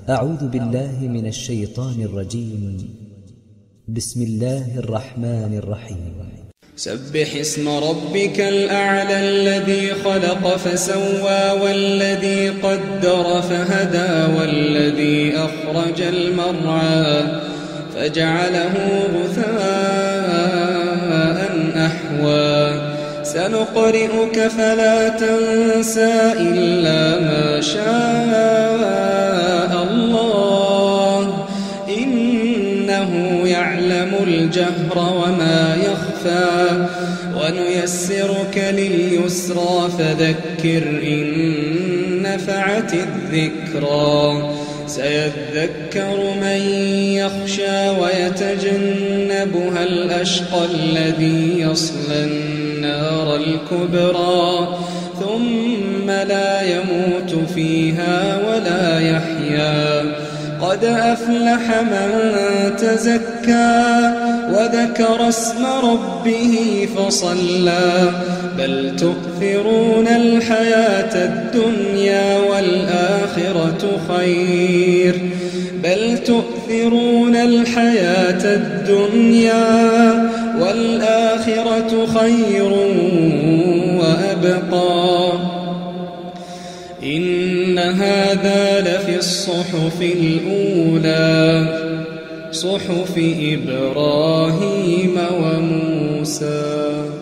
أعوذ بالله من الشيطان الرجيم. بسم الله الرحمن الرحيم. سبح اسم ربك الأعلى الذي خلق فسوى والذي قدر فهدى والذي أخرج المرعى فجعله غثاء أحوى سنقرئك فلا تنسى إلا ما شاء الله إنه يعلم الجهر وما يخفى ونيسرك لليسرى فذكر إن نفعت الذكرى سيذكر من يخشى ويتجنبها الأشقى الذي يصلى النار الكبرى ثم لا يموت فيها ولا يحيا قد أفلح من تزكى وذكر اسم ربه فصلى بل تؤثرون الحياة الدنيا والآخرة خير بل تؤثرون الحياة الدنيا والآخرة خير وأبقى إن هذا لفي الصحف الأولى صحف إبراهيم وموسى.